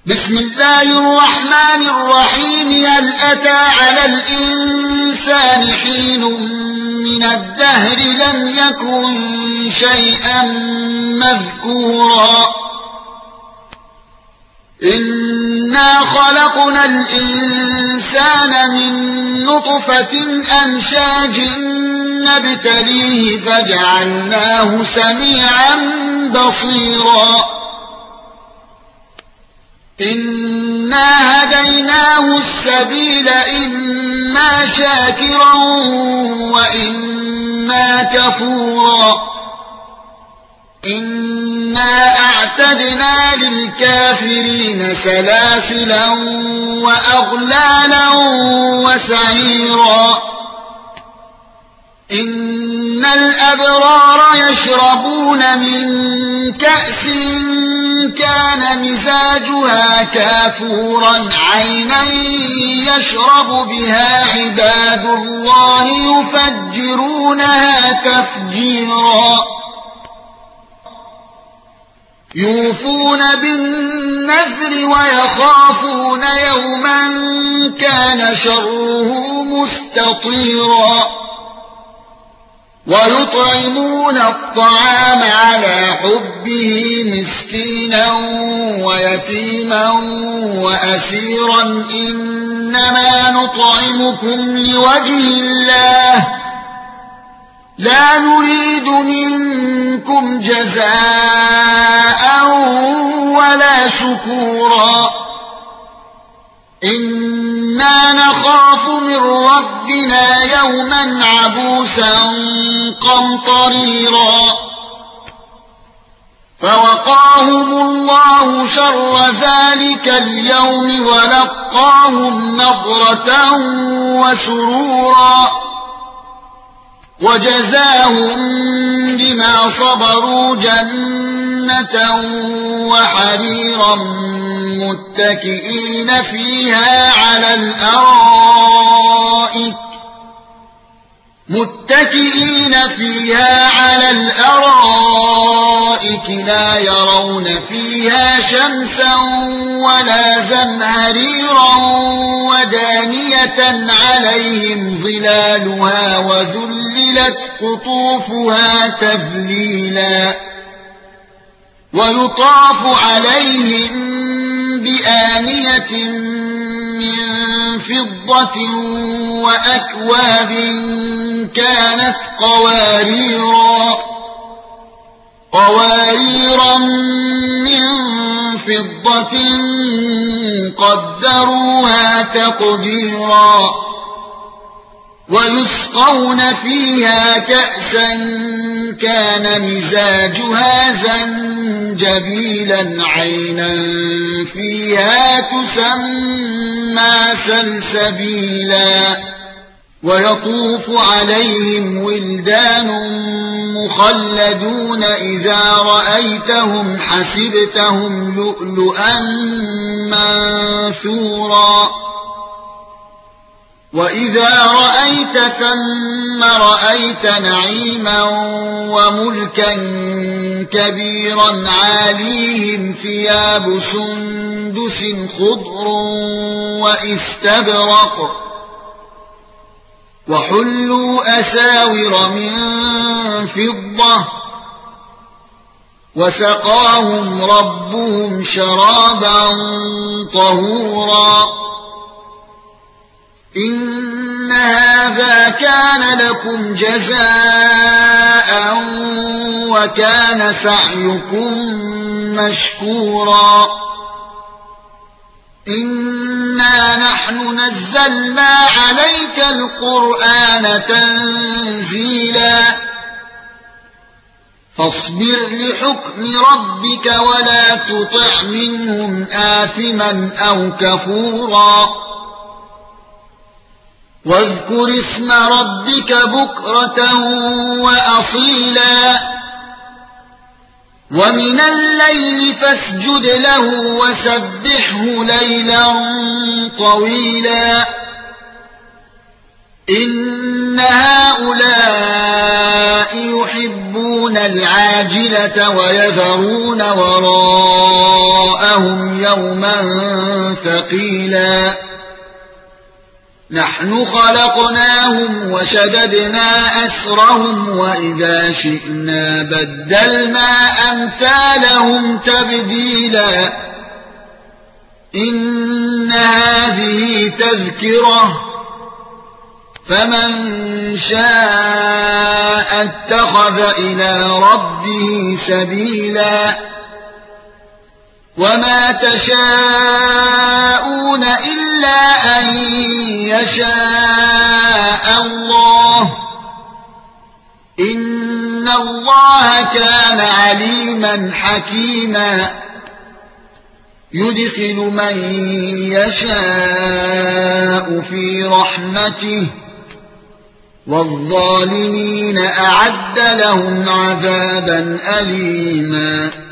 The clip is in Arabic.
بسم الله الرحمن الرحيم. هل أتى على الإنسان حين من الدهر لم يكن شيئا مذكورا إنا خلقنا الإنسان من نطفة أمشاج نبتليه فجعلناه سميعا بصيرا إنا هديناه السبيل إما شاكرا وإما كفورا إنا أعتدنا للكافرين سلاسلا وأغلالا وسعيرا إن الأبرار يشربون من كأس كان مزاجها كافورا عينا يشرب بها عباد الله يفجرونها تفجيرا يوفون بالنذر ويخافون يوما كان شره مستطيرا ويطعمون الطعام على حبه مسكينا ويتيما وأسيرا إنما نطعمكم لوجه الله لا نريد منكم جزاء ولا شكورا إنا نخاف من ربنا يوما عبوسا قمطريرا فوقاهم الله شر ذلك اليوم ولقاهم نضرة وسرورا وجزاهم بما صبروا جنة وحريرا متكئين فيها على الأرائك لا يرون فيها شمسا ولا زمهريرا ودانية عليهم ظلالها وذللت قطوفها تذليلا ويطاف عليهم بآنية من فضة وأكواب كانت قواريرا من فضة قدروها تقديرا ويسقون فيها كأسا كان مزاجها زنجبيلا عينا فيها تسمى سلسبيلا ويطوف عليهم ولدان مخلدون إذا رأيتهم حسبتهم لؤلؤا منثورا وإذا رأيت ثم رأيت نعيما وملكا كبيرا عاليهم ثياب سندس خضر واستبرق وحلوا أساور من فضة وسقاهم ربهم شرابا طهورا إن هذا كان لكم جزاء وكان سعيكم مشكورا إنا نحن نزلنا عليك القرآن تنزيلا فاصبر لحكم ربك ولا تطع منهم آثما أو كفورا واذكر اسم ربك بكرة وأصيلا ومن الليل فاسجد له وسبحه ليلا طويلا إن هؤلاء يحبون العاجلة ويذرون وراءهم يوما ثقيلا نحن خلقناهم وشددنا أسرهم وإذا شئنا بدلنا أمثالهم تبديلا إن هذه تذكرة فمن شاء اتخذ إلى ربه سبيلا وما تشاءون إلا أن يشاء الله إن الله كان عليما حكيما يدخل من يشاء في رحمته والظالمين أعد لهم عذابا أليما